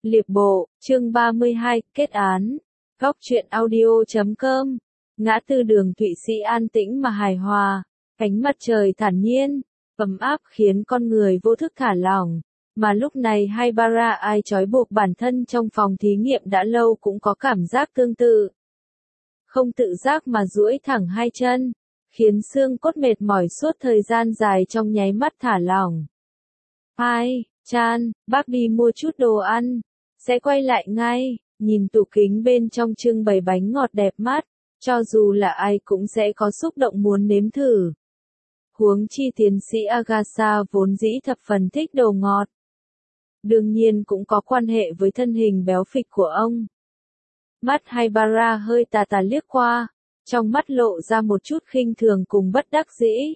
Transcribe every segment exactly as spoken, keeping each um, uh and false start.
Liệp bộ, chương ba mươi hai, kết án. Góc truyện audio chấm com. Ngã tư đường Thụy Sĩ an tĩnh mà hài hòa, ánh mặt trời thản nhiên, ấm áp khiến con người vô thức thả lỏng. Mà lúc này Haibara ai trói buộc bản thân trong phòng thí nghiệm đã lâu cũng có cảm giác tương tự. Không tự giác mà duỗi thẳng hai chân, khiến xương cốt mệt mỏi suốt thời gian dài trong nháy mắt thả lỏng. Hai, Chan, bác đi mua chút đồ ăn, sẽ quay lại ngay. Nhìn tủ kính bên trong trưng bày bánh ngọt đẹp mắt, cho dù là ai cũng sẽ có xúc động muốn nếm thử. Huống chi tiến sĩ Agatha vốn dĩ thập phần thích đồ ngọt. Đương nhiên cũng có quan hệ với thân hình béo phịch của ông. Mắt Haibara hơi tà tà liếc qua, trong mắt lộ ra một chút khinh thường cùng bất đắc dĩ.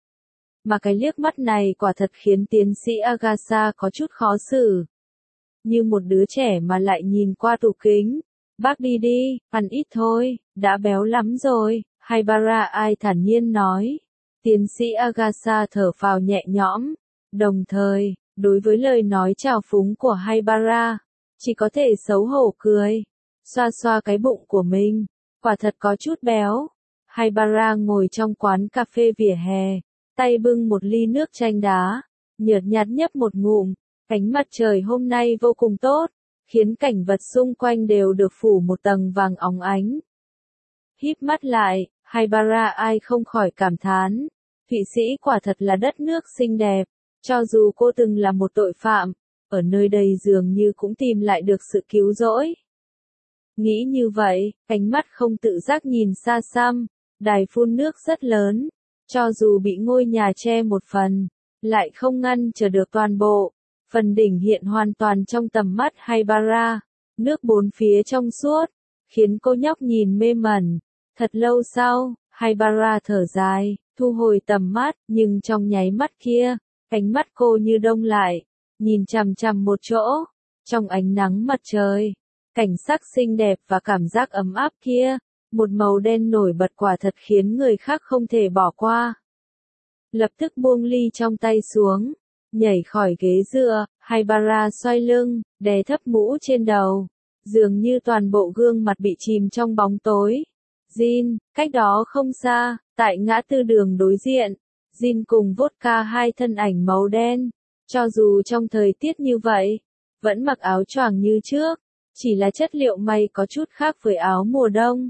Mà cái liếc mắt này quả thật khiến tiến sĩ Agatha có chút khó xử. Như một đứa trẻ mà lại nhìn qua tủ kính. Bác đi đi, ăn ít thôi, đã béo lắm rồi, Haibara ai thản nhiên nói. Tiến sĩ Agatha thở phào nhẹ nhõm, đồng thời, đối với lời nói trào phúng của Haibara, chỉ có thể xấu hổ cười, xoa xoa cái bụng của mình, quả thật có chút béo. Haibara ngồi trong quán cà phê vỉa hè, tay bưng một ly nước chanh đá, nhợt nhạt nhấp một ngụm. Ánh mặt trời hôm nay vô cùng tốt, khiến cảnh vật xung quanh đều được phủ một tầng vàng óng ánh. Híp mắt lại, Haibara ai không khỏi cảm thán, Thụy Sĩ quả thật là đất nước xinh đẹp, cho dù cô từng là một tội phạm, ở nơi đây dường như cũng tìm lại được sự cứu rỗi. Nghĩ như vậy, ánh mắt không tự giác nhìn xa xăm, đài phun nước rất lớn, cho dù bị ngôi nhà che một phần, lại không ngăn trở được toàn bộ. Phần đỉnh hiện hoàn toàn trong tầm mắt Haibara, nước bốn phía trong suốt, khiến cô nhóc nhìn mê mẩn. Thật lâu sau, Haibara thở dài, thu hồi tầm mắt, nhưng trong nháy mắt kia, ánh mắt cô như đông lại, nhìn chằm chằm một chỗ, trong ánh nắng mặt trời, cảnh sắc xinh đẹp và cảm giác ấm áp kia, một màu đen nổi bật quả thật khiến người khác không thể bỏ qua. Lập tức buông ly trong tay xuống. Nhảy khỏi ghế dựa, Haibara xoay lưng, đè thấp mũ trên đầu. Dường như toàn bộ gương mặt bị chìm trong bóng tối. Jin, cách đó không xa, tại ngã tư đường đối diện, Jin cùng vodka hai thân ảnh màu đen. Cho dù trong thời tiết như vậy, vẫn mặc áo choàng như trước, chỉ là chất liệu may có chút khác với áo mùa đông.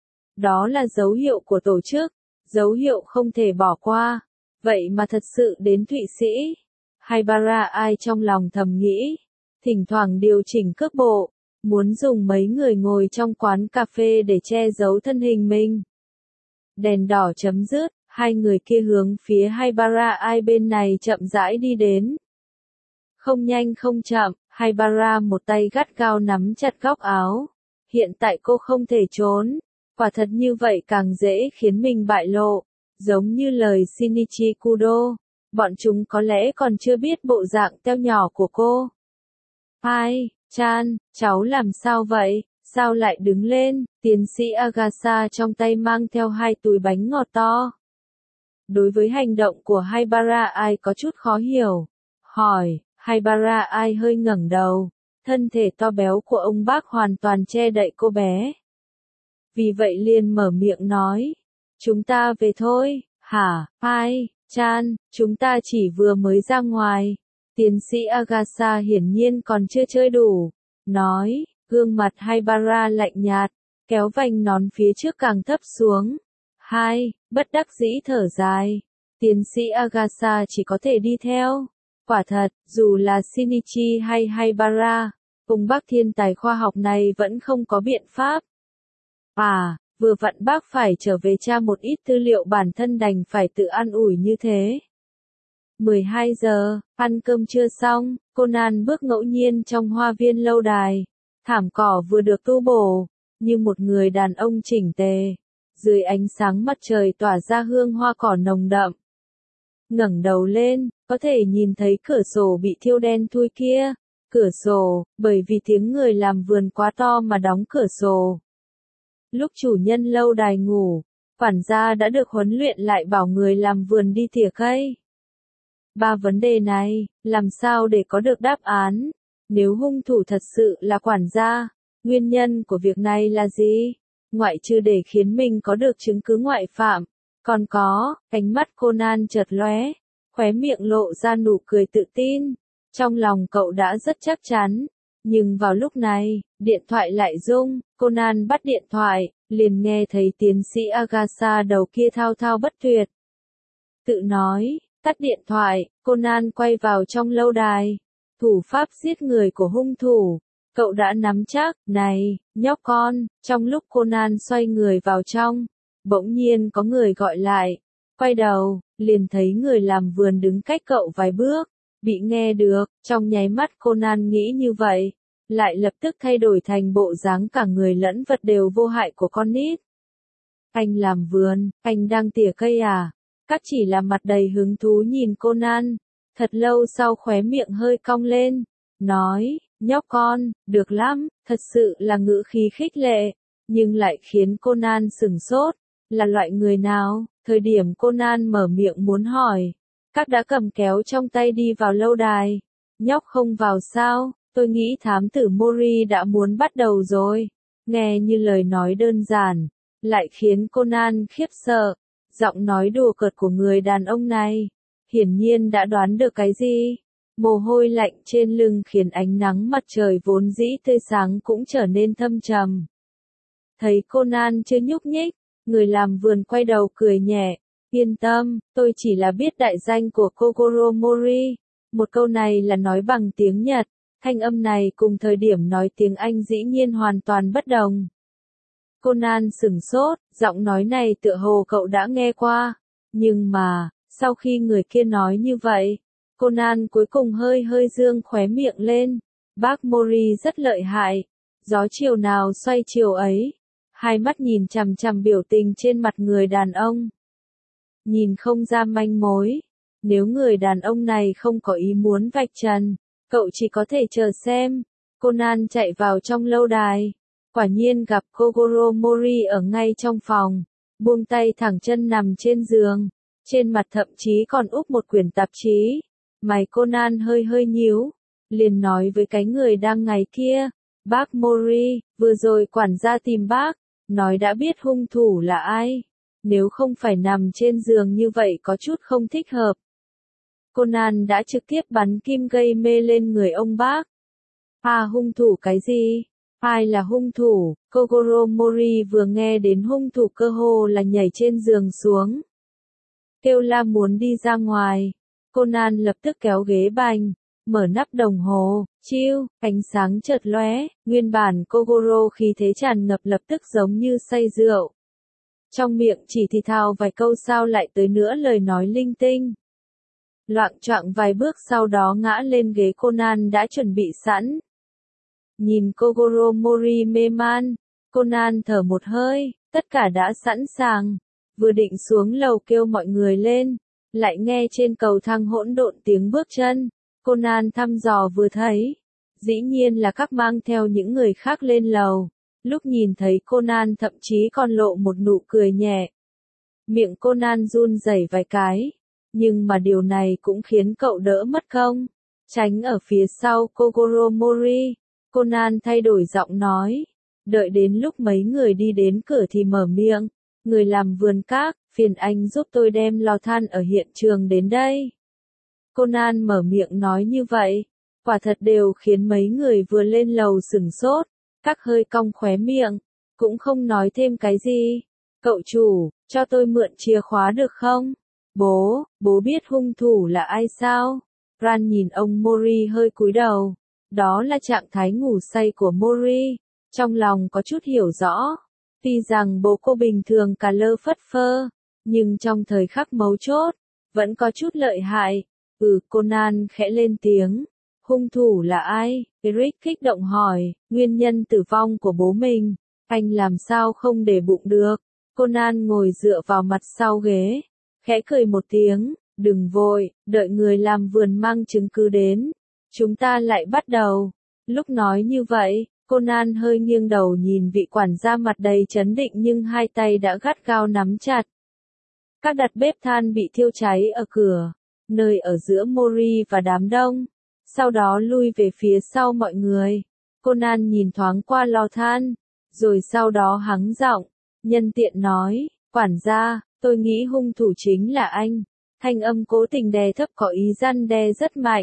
Đó là dấu hiệu của tổ chức, dấu hiệu không thể bỏ qua. Vậy mà thật sự đến Thụy Sĩ. Haibara ai trong lòng thầm nghĩ, thỉnh thoảng điều chỉnh cước bộ, muốn dùng mấy người ngồi trong quán cà phê để che giấu thân hình mình. Đèn đỏ chấm dứt, hai người kia hướng phía Haibara ai bên này chậm rãi đi đến. Không nhanh không chậm, Haibara một tay gắt gao nắm chặt góc áo. Hiện tại cô không thể trốn, quả thật như vậy càng dễ khiến mình bại lộ, giống như lời Shinichi Kudo. Bọn chúng có lẽ còn chưa biết bộ dạng teo nhỏ của cô. Hai, Chan, cháu làm sao vậy, sao lại đứng lên, tiến sĩ Agatha trong tay mang theo hai túi bánh ngọt to. Đối với hành động của Haibara ai có chút khó hiểu. Hỏi, Haibara ai hơi ngẩng đầu, thân thể to béo của ông bác hoàn toàn che đậy cô bé. Vì vậy liền mở miệng nói, chúng ta về thôi, hả, hai. Chan, chúng ta chỉ vừa mới ra ngoài. Tiến sĩ Agatha hiển nhiên còn chưa chơi đủ. Nói, gương mặt Haibara lạnh nhạt, kéo vành nón phía trước càng thấp xuống. Hai, bất đắc dĩ thở dài. Tiến sĩ Agatha chỉ có thể đi theo. Quả thật, dù là Shinichi hay Haibara, cùng bác thiên tài khoa học này vẫn không có biện pháp. À, vừa vặn bác phải trở về tra một ít tư liệu bản thân đành phải tự an ủi như thế. mười hai giờ, ăn cơm trưa xong, Conan bước ngẫu nhiên trong hoa viên lâu đài. Thảm cỏ vừa được tu bổ, như một người đàn ông chỉnh tề. Dưới ánh sáng mặt trời tỏa ra hương hoa cỏ nồng đậm. Ngẩng đầu lên, có thể nhìn thấy cửa sổ bị thiêu đen thui kia. Cửa sổ, bởi vì tiếng người làm vườn quá to mà đóng cửa sổ. Lúc chủ nhân lâu đài ngủ, quản gia đã được huấn luyện lại bảo người làm vườn đi tỉa cây. Ba vấn đề này, làm sao để có được đáp án? Nếu hung thủ thật sự là quản gia, nguyên nhân của việc này là gì? Ngoại trừ để khiến mình có được chứng cứ ngoại phạm, còn có, ánh mắt Conan chợt lóe, khóe miệng lộ ra nụ cười tự tin. Trong lòng cậu đã rất chắc chắn, nhưng vào lúc này, điện thoại lại rung, Conan bắt điện thoại, liền nghe thấy tiến sĩ Agatha đầu kia thao thao bất tuyệt. Tự nói, tắt điện thoại, Conan quay vào trong lâu đài. Thủ pháp giết người của hung thủ, cậu đã nắm chắc, này, nhóc con, trong lúc Conan xoay người vào trong, bỗng nhiên có người gọi lại, quay đầu, liền thấy người làm vườn đứng cách cậu vài bước, bị nghe được, trong nháy mắt Conan nghĩ như vậy, lại lập tức thay đổi thành bộ dáng cả người lẫn vật đều vô hại của con nít. Anh làm vườn, anh đang tỉa cây à? Các chỉ là mặt đầy hứng thú nhìn Conan, thật lâu sau khóe miệng hơi cong lên, nói, nhóc con, được lắm, thật sự là ngữ khí khích lệ, nhưng lại khiến Conan sửng sốt, là loại người nào? Thời điểm Conan mở miệng muốn hỏi, các đã cầm kéo trong tay đi vào lâu đài. Nhóc không vào sao? Tôi nghĩ thám tử Mori đã muốn bắt đầu rồi. Nghe như lời nói đơn giản, lại khiến Conan khiếp sợ. Giọng nói đùa cợt của người đàn ông này, hiển nhiên đã đoán được cái gì. Mồ hôi lạnh trên lưng khiến ánh nắng mặt trời vốn dĩ tươi sáng cũng trở nên thâm trầm. Thấy Conan chưa nhúc nhích, người làm vườn quay đầu cười nhẹ. Yên tâm, tôi chỉ là biết đại danh của Kogoro Mori. Một câu này là nói bằng tiếng Nhật, thanh âm này cùng thời điểm nói tiếng Anh dĩ nhiên hoàn toàn bất đồng. Conan sửng sốt, giọng nói này tựa hồ cậu đã nghe qua. Nhưng mà, sau khi người kia nói như vậy, Conan cuối cùng hơi hơi dương khóe miệng lên. Bác Mori rất lợi hại, gió chiều nào xoay chiều ấy. Hai mắt nhìn chằm chằm biểu tình trên mặt người đàn ông. Nhìn không ra manh mối. Nếu người đàn ông này không có ý muốn vạch trần, cậu chỉ có thể chờ xem. Conan chạy vào trong lâu đài. Quả nhiên gặp Kogoro Mori ở ngay trong phòng. Buông tay thẳng chân nằm trên giường. Trên mặt thậm chí còn úp một quyển tạp chí. Mày Conan hơi hơi nhíu. Liền nói với cái người đang ngày kia. Bác Mori, vừa rồi quản gia tìm bác. Nói đã biết hung thủ là ai. Nếu không phải nằm trên giường như vậy có chút không thích hợp. Conan đã trực tiếp bắn kim gây mê lên người ông bác. À hung thủ cái gì? Ai là hung thủ? Kogoro Mori vừa nghe đến hung thủ cơ hồ là nhảy trên giường xuống. Kêu la muốn đi ra ngoài. Conan lập tức kéo ghế bành, mở nắp đồng hồ, chiêu, ánh sáng chợt lóe, nguyên bản Kogoro khí thế tràn ngập lập tức giống như say rượu. Trong miệng chỉ thì thào vài câu sao lại tới nữa lời nói linh tinh. Loạng choạng vài bước sau đó ngã lên ghế Conan đã chuẩn bị sẵn. Nhìn Kogoro Mori mê man, Conan thở một hơi, tất cả đã sẵn sàng. Vừa định xuống lầu kêu mọi người lên, lại nghe trên cầu thang hỗn độn tiếng bước chân. Conan thăm dò vừa thấy, dĩ nhiên là các mang theo những người khác lên lầu. Lúc nhìn thấy Conan thậm chí còn lộ một nụ cười nhẹ. Miệng Conan run rẩy vài cái, nhưng mà điều này cũng khiến cậu đỡ mất công. Tránh ở phía sau Kogoro Mori, Conan thay đổi giọng nói. Đợi đến lúc mấy người đi đến cửa thì mở miệng. Người làm vườn các, phiền anh giúp tôi đem lò than ở hiện trường đến đây. Conan mở miệng nói như vậy, quả thật đều khiến mấy người vừa lên lầu sửng sốt. Các hơi cong khóe miệng, cũng không nói thêm cái gì. Cậu chủ, cho tôi mượn chìa khóa được không? Bố, bố biết hung thủ là ai sao? Ran nhìn ông Mori hơi cúi đầu. Đó là trạng thái ngủ say của Mori. Trong lòng có chút hiểu rõ. Tuy rằng bố cô bình thường cả lơ phất phơ, nhưng trong thời khắc mấu chốt, vẫn có chút lợi hại. Ừ, Conan khẽ lên tiếng. Hung thủ là ai? Eric kích động hỏi, nguyên nhân tử vong của bố mình, anh làm sao không để bụng được. Conan ngồi dựa vào mặt sau ghế, khẽ cười một tiếng, đừng vội, đợi người làm vườn mang chứng cứ đến. Chúng ta lại bắt đầu. Lúc nói như vậy, Conan hơi nghiêng đầu nhìn vị quản gia mặt đầy chấn định nhưng hai tay đã gắt gao nắm chặt. Các đặt bếp than bị thiêu cháy ở cửa, nơi ở giữa Mori và đám đông. sau đó lui về phía sau mọi người. Conan nhìn thoáng qua lò than, rồi sau đó hắng giọng, nhân tiện nói, quản gia, tôi nghĩ hung thủ chính là anh. Thanh âm cố tình đè thấp có ý răn đe rất mạnh.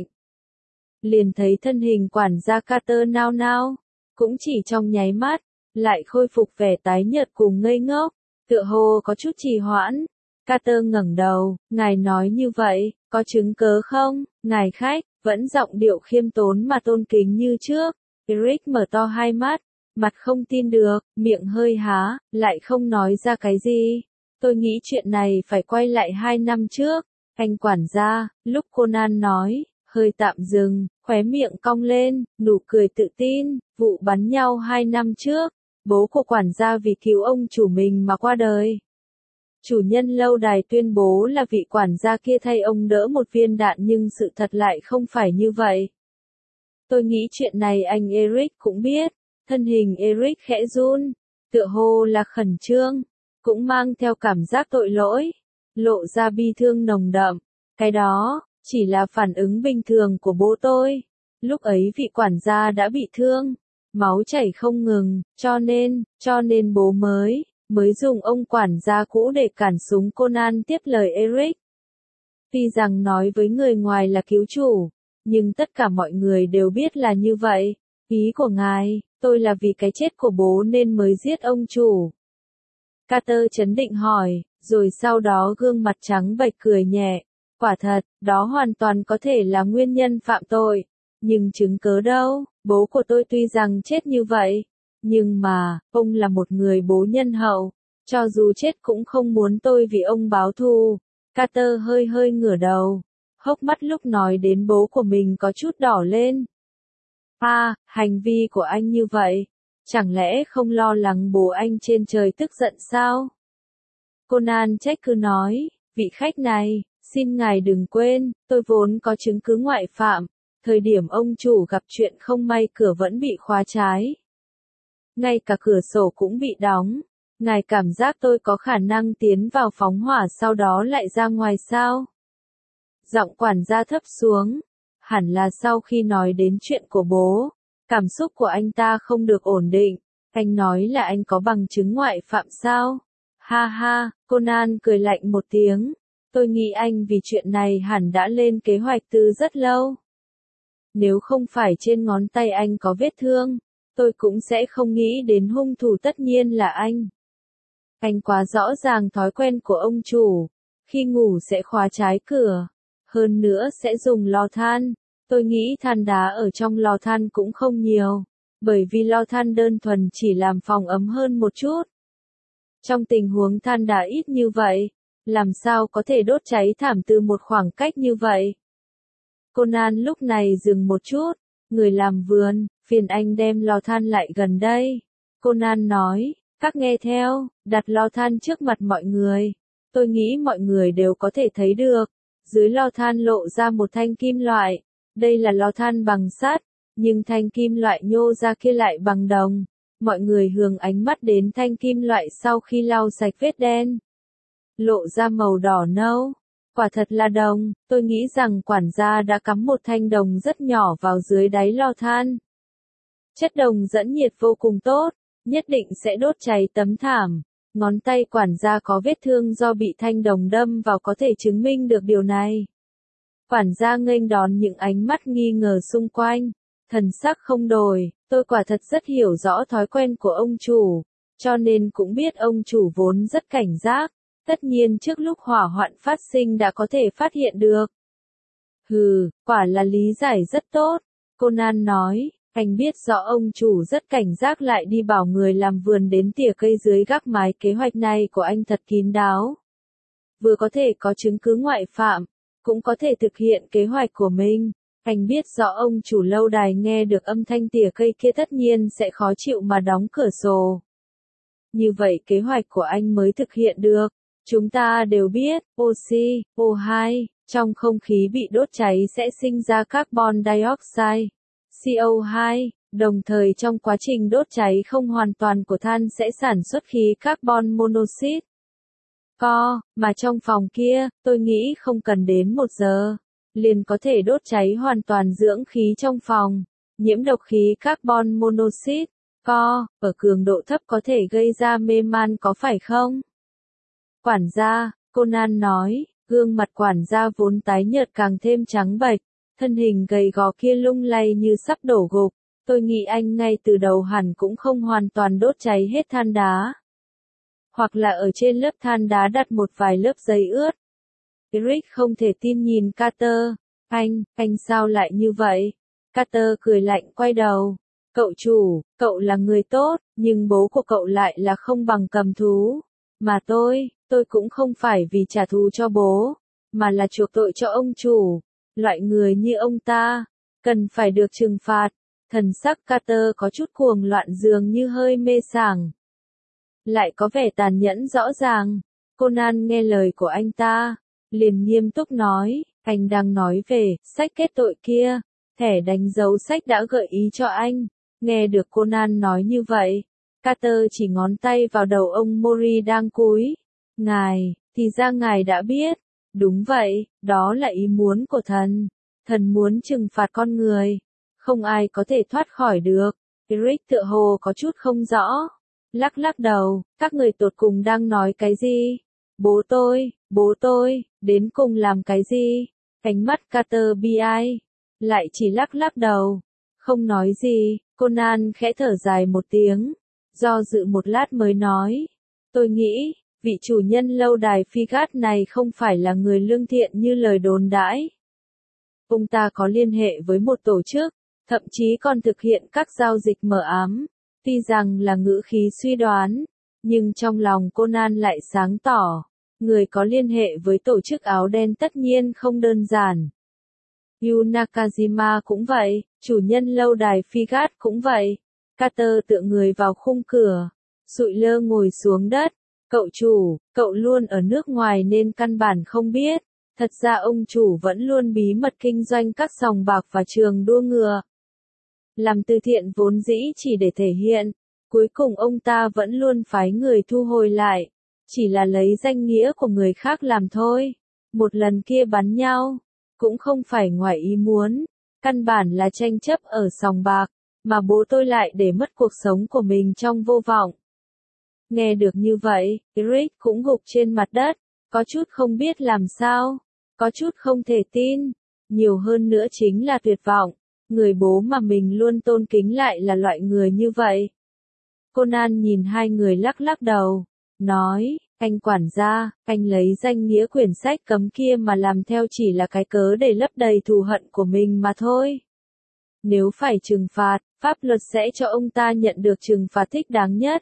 Liền thấy thân hình quản gia Carter nao nao, cũng chỉ trong nháy mắt, lại khôi phục vẻ tái nhợt cùng ngây ngốc, tựa hồ có chút trì hoãn. Carter ngẩng đầu, ngài nói như vậy, có chứng cớ không, ngài khách, vẫn giọng điệu khiêm tốn mà tôn kính như trước. Eric mở to hai mắt, mặt không tin được, miệng hơi há, lại không nói ra cái gì. Tôi nghĩ chuyện này phải quay lại hai năm trước. Anh quản gia, lúc Conan nói, hơi tạm dừng, khóe miệng cong lên, nụ cười tự tin, vụ bắn nhau hai năm trước. Bố của quản gia vì cứu ông chủ mình mà qua đời. Chủ nhân lâu đài tuyên bố là vị quản gia kia thay ông đỡ một viên đạn nhưng sự thật lại không phải như vậy. Tôi nghĩ chuyện này anh Eric cũng biết. Thân hình Eric khẽ run, tựa hồ là khẩn trương, cũng mang theo cảm giác tội lỗi, lộ ra bi thương nồng đậm. Cái đó, chỉ là phản ứng bình thường của bố tôi. Lúc ấy vị quản gia đã bị thương, máu chảy không ngừng, cho nên, cho nên bố mới, mới dùng ông quản gia cũ để cản súng. Conan tiếp lời Eric. Tuy rằng nói với người ngoài là cứu chủ, nhưng tất cả mọi người đều biết là như vậy. Ý của ngài, tôi là vì cái chết của bố nên mới giết ông chủ. Carter trấn định hỏi, rồi sau đó gương mặt trắng bệch cười nhẹ. Quả thật, đó hoàn toàn có thể là nguyên nhân phạm tội. Nhưng chứng cớ đâu, bố của tôi tuy rằng chết như vậy. Nhưng mà, ông là một người bố nhân hậu. Cho dù chết cũng không muốn tôi vì ông báo thù. Carter hơi hơi ngửa đầu. Hốc mắt lúc nói đến bố của mình có chút đỏ lên. À, hành vi của anh như vậy. Chẳng lẽ không lo lắng bố anh trên trời tức giận sao? Conan trách cứ nói, vị khách này, xin ngài đừng quên, tôi vốn có chứng cứ ngoại phạm. Thời điểm ông chủ gặp chuyện không may cửa vẫn bị khóa trái. Ngay cả cửa sổ cũng bị đóng. Ngài cảm giác tôi có khả năng tiến vào phóng hỏa sau đó lại ra ngoài sao? Giọng quản gia thấp xuống. Hẳn là sau khi nói đến chuyện của bố, cảm xúc của anh ta không được ổn định. Anh nói là anh có bằng chứng ngoại phạm sao? Ha ha, Conan cười lạnh một tiếng. Tôi nghĩ anh vì chuyện này hẳn đã lên kế hoạch từ rất lâu. Nếu không phải trên ngón tay anh có vết thương, tôi cũng sẽ không nghĩ đến hung thủ tất nhiên là anh. Anh quá rõ ràng thói quen của ông chủ, khi ngủ sẽ khóa trái cửa, hơn nữa sẽ dùng lò than. Tôi nghĩ than đá ở trong lò than cũng không nhiều, bởi vì lò than đơn thuần chỉ làm phòng ấm hơn một chút. Trong tình huống than đá ít như vậy, làm sao có thể đốt cháy thảm từ một khoảng cách như vậy? Conan lúc này dừng một chút, người làm vườn, phiền anh đem lò than lại gần đây. Conan nói, các nghe theo, đặt lò than trước mặt mọi người. Tôi nghĩ mọi người đều có thể thấy được. Dưới lò than lộ ra một thanh kim loại. Đây là lò than bằng sắt, nhưng thanh kim loại nhô ra kia lại bằng đồng. Mọi người hướng ánh mắt đến thanh kim loại sau khi lau sạch vết đen. Lộ ra màu đỏ nâu. Quả thật là đồng, tôi nghĩ rằng quản gia đã cắm một thanh đồng rất nhỏ vào dưới đáy lò than. Chất đồng dẫn nhiệt vô cùng tốt, nhất định sẽ đốt cháy tấm thảm. Ngón tay quản gia có vết thương do bị thanh đồng đâm vào có thể chứng minh được điều này. Quản gia nghênh đón những ánh mắt nghi ngờ xung quanh, thần sắc không đổi, tôi quả thật rất hiểu rõ thói quen của ông chủ, cho nên cũng biết ông chủ vốn rất cảnh giác, tất nhiên trước lúc hỏa hoạn phát sinh đã có thể phát hiện được. Hừ, quả là lý giải rất tốt, Conan nói, anh biết rõ ông chủ rất cảnh giác lại đi bảo người làm vườn đến tỉa cây dưới gác mái. Kế hoạch này của anh thật kín đáo. Vừa có thể có chứng cứ ngoại phạm, cũng có thể thực hiện kế hoạch của mình. Anh biết rõ ông chủ lâu đài nghe được âm thanh tỉa cây kia tất nhiên sẽ khó chịu mà đóng cửa sổ. Như vậy kế hoạch của anh mới thực hiện được. Chúng ta đều biết, oxy, O hai, trong không khí bị đốt cháy sẽ sinh ra carbon dioxide, C O hai, đồng thời trong quá trình đốt cháy không hoàn toàn của than sẽ sản xuất khí carbon monoxide. Co, mà trong phòng kia, tôi nghĩ không cần đến một giờ. liền có thể đốt cháy hoàn toàn dưỡng khí trong phòng. Nhiễm độc khí carbon monoxide, co, ở cường độ thấp có thể gây ra mê man có phải không? Quản gia, Conan nói, gương mặt quản gia vốn tái nhợt càng thêm trắng bệch, thân hình gầy gò kia lung lay như sắp đổ gục. Tôi nghĩ anh ngay từ đầu hẳn cũng không hoàn toàn đốt cháy hết than đá. Hoặc là ở trên lớp than đá đặt một vài lớp giấy ướt. Eric không thể tin nhìn Carter. Anh, anh sao lại như vậy? Carter cười lạnh quay đầu. Cậu chủ, cậu là người tốt, nhưng bố của cậu lại là không bằng cầm thú. Mà tôi, tôi cũng không phải vì trả thù cho bố, mà là chuộc tội cho ông chủ. Loại người như ông ta, cần phải được trừng phạt. Thần sắc Carter có chút cuồng loạn dường như hơi mê sảng. Lại có vẻ tàn nhẫn rõ ràng. Conan nghe lời của anh ta, liền nghiêm túc nói, anh đang nói về sách kết tội kia. Thẻ đánh dấu sách đã gợi ý cho anh. Nghe được Conan nói như vậy, Carter chỉ ngón tay vào đầu ông Mori đang cúi. Ngài, thì ra ngài đã biết. Đúng vậy, đó là ý muốn của thần. Thần muốn trừng phạt con người. Không ai có thể thoát khỏi được. Eric tựa hồ có chút không rõ. Lắc lắc đầu, các người tột cùng đang nói cái gì? Bố tôi, bố tôi, đến cùng làm cái gì? Ánh mắt Carter bi ai. Lại chỉ lắc lắc đầu. Không nói gì, Conan khẽ thở dài một tiếng. Do dự một lát mới nói. Tôi nghĩ, vị chủ nhân lâu đài Figat này không phải là người lương thiện như lời đồn đãi. Ông ta có liên hệ với một tổ chức, thậm chí còn thực hiện các giao dịch mờ ám. Tuy rằng là ngữ khí suy đoán, nhưng trong lòng Conan lại sáng tỏ. Người có liên hệ với tổ chức áo đen tất nhiên không đơn giản. Yu Nakajima cũng vậy, chủ nhân lâu đài Figat cũng vậy. Carter tựa người vào khung cửa, sụi lơ ngồi xuống đất. Cậu chủ, cậu luôn ở nước ngoài nên căn bản không biết. Thật ra ông chủ vẫn luôn bí mật kinh doanh các sòng bạc và trường đua ngựa. Làm từ thiện vốn dĩ chỉ để thể hiện. Cuối cùng ông ta vẫn luôn phái người thu hồi lại. Chỉ là lấy danh nghĩa của người khác làm thôi. Một lần kia bắn nhau. Cũng không phải ngoài ý muốn. Căn bản là tranh chấp ở sòng bạc. Mà bố tôi lại để mất cuộc sống của mình trong vô vọng. Nghe được như vậy, Eric cũng gục trên mặt đất. Có chút không biết làm sao. Có chút không thể tin. Nhiều hơn nữa chính là tuyệt vọng. Người bố mà mình luôn tôn kính lại là loại người như vậy. Conan nhìn hai người lắc lắc đầu. Nói, anh quản gia, anh lấy danh nghĩa quyển sách cấm kia mà làm theo chỉ là cái cớ để lấp đầy thù hận của mình mà thôi. Nếu phải trừng phạt, pháp luật sẽ cho ông ta nhận được trừng phạt thích đáng nhất.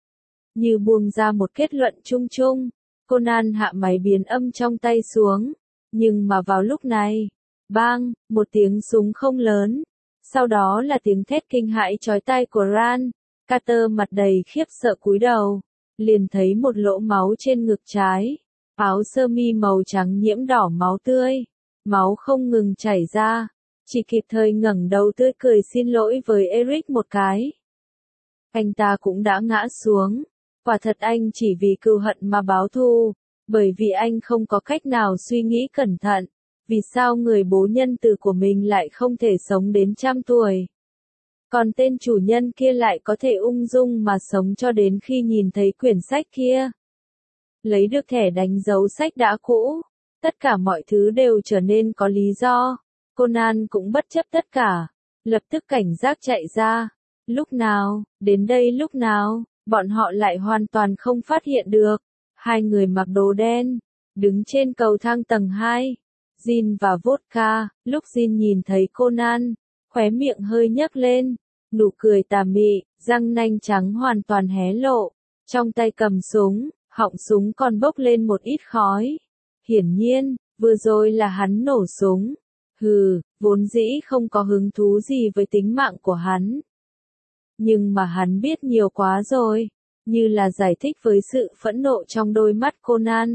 Như buông ra một kết luận chung chung, Conan hạ máy biến âm trong tay xuống. Nhưng mà vào lúc này, bang, một tiếng súng không lớn. Sau đó là tiếng thét kinh hãi chói tai của Ran. Carter mặt đầy khiếp sợ cúi đầu. Liền thấy một lỗ máu trên ngực trái. Áo sơ mi màu trắng nhiễm đỏ máu tươi. Máu không ngừng chảy ra. Chỉ kịp thời ngẩng đầu tươi cười xin lỗi với Eric một cái. Anh ta cũng đã ngã xuống. Quả thật anh chỉ vì cừu hận mà báo thù. Bởi vì anh không có cách nào suy nghĩ cẩn thận. Vì sao người bố nhân từ của mình lại không thể sống đến trăm tuổi? Còn tên chủ nhân kia lại có thể ung dung mà sống cho đến khi nhìn thấy quyển sách kia. Lấy được thẻ đánh dấu sách đã cũ. Tất cả mọi thứ đều trở nên có lý do. Conan cũng bất chấp tất cả. Lập tức cảnh giác chạy ra. Lúc nào, đến đây lúc nào, bọn họ lại hoàn toàn không phát hiện được. Hai người mặc đồ đen, đứng trên cầu thang tầng hai. Jin và Vodka, lúc Jin nhìn thấy Conan, khóe miệng hơi nhấc lên, nụ cười tà mị, răng nanh trắng hoàn toàn hé lộ, trong tay cầm súng, họng súng còn bốc lên một ít khói. Hiển nhiên, vừa rồi là hắn nổ súng. Hừ, vốn dĩ không có hứng thú gì với tính mạng của hắn. Nhưng mà hắn biết nhiều quá rồi, như là giải thích với sự phẫn nộ trong đôi mắt Conan.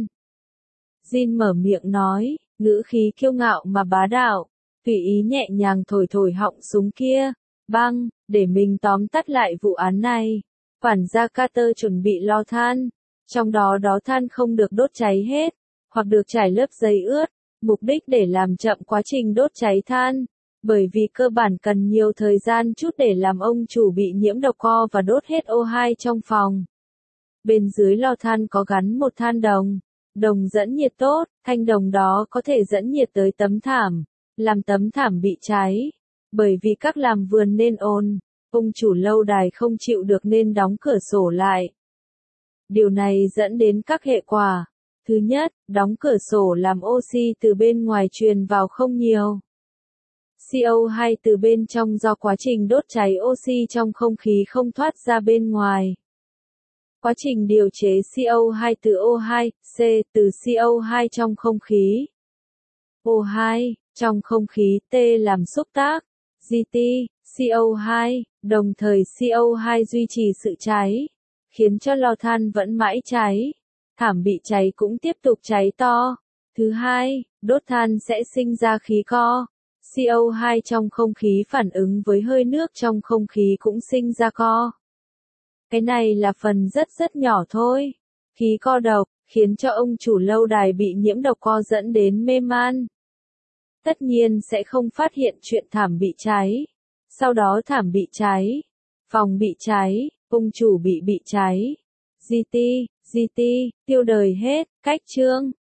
Jin mở miệng nói, ngữ khí kiêu ngạo mà bá đạo, tùy ý nhẹ nhàng thổi thổi họng súng kia, băng, để mình tóm tắt lại vụ án này. Quản gia Carter chuẩn bị lo than, trong đó đó than không được đốt cháy hết, hoặc được trải lớp giấy ướt, mục đích để làm chậm quá trình đốt cháy than, bởi vì cơ bản cần nhiều thời gian chút để làm ông chủ bị nhiễm độc co và đốt hết O hai trong phòng. Bên dưới lò than có gắn một than đồng, đồng dẫn nhiệt tốt, thanh đồng đó có thể dẫn nhiệt tới tấm thảm, làm tấm thảm bị cháy. Bởi vì các làm vườn nên ồn, ông chủ lâu đài không chịu được nên đóng cửa sổ lại. Điều này dẫn đến các hệ quả. Thứ nhất, đóng cửa sổ làm oxy từ bên ngoài truyền vào không nhiều. xê o hai từ bên trong do quá trình đốt cháy oxy trong không khí không thoát ra bên ngoài. Quá trình điều chế xê o hai từ O hai, C từ xê o hai trong không khí. O hai, trong không khí, T làm xúc tác, giê tê, xê o hai, đồng thời xê o hai duy trì sự cháy, khiến cho lò than vẫn mãi cháy. Thảm bị cháy cũng tiếp tục cháy to. Thứ hai, đốt than sẽ sinh ra khí co. xê o hai trong không khí phản ứng với hơi nước trong không khí cũng sinh ra co. Cái này là phần rất rất nhỏ thôi. Khí co độc, khiến cho ông chủ lâu đài bị nhiễm độc co dẫn đến mê man. Tất nhiên sẽ không phát hiện chuyện thảm bị cháy. Sau đó thảm bị cháy, phòng bị cháy, ông chủ bị bị cháy. giê tê, giê tê, tiêu đời hết, cách chương.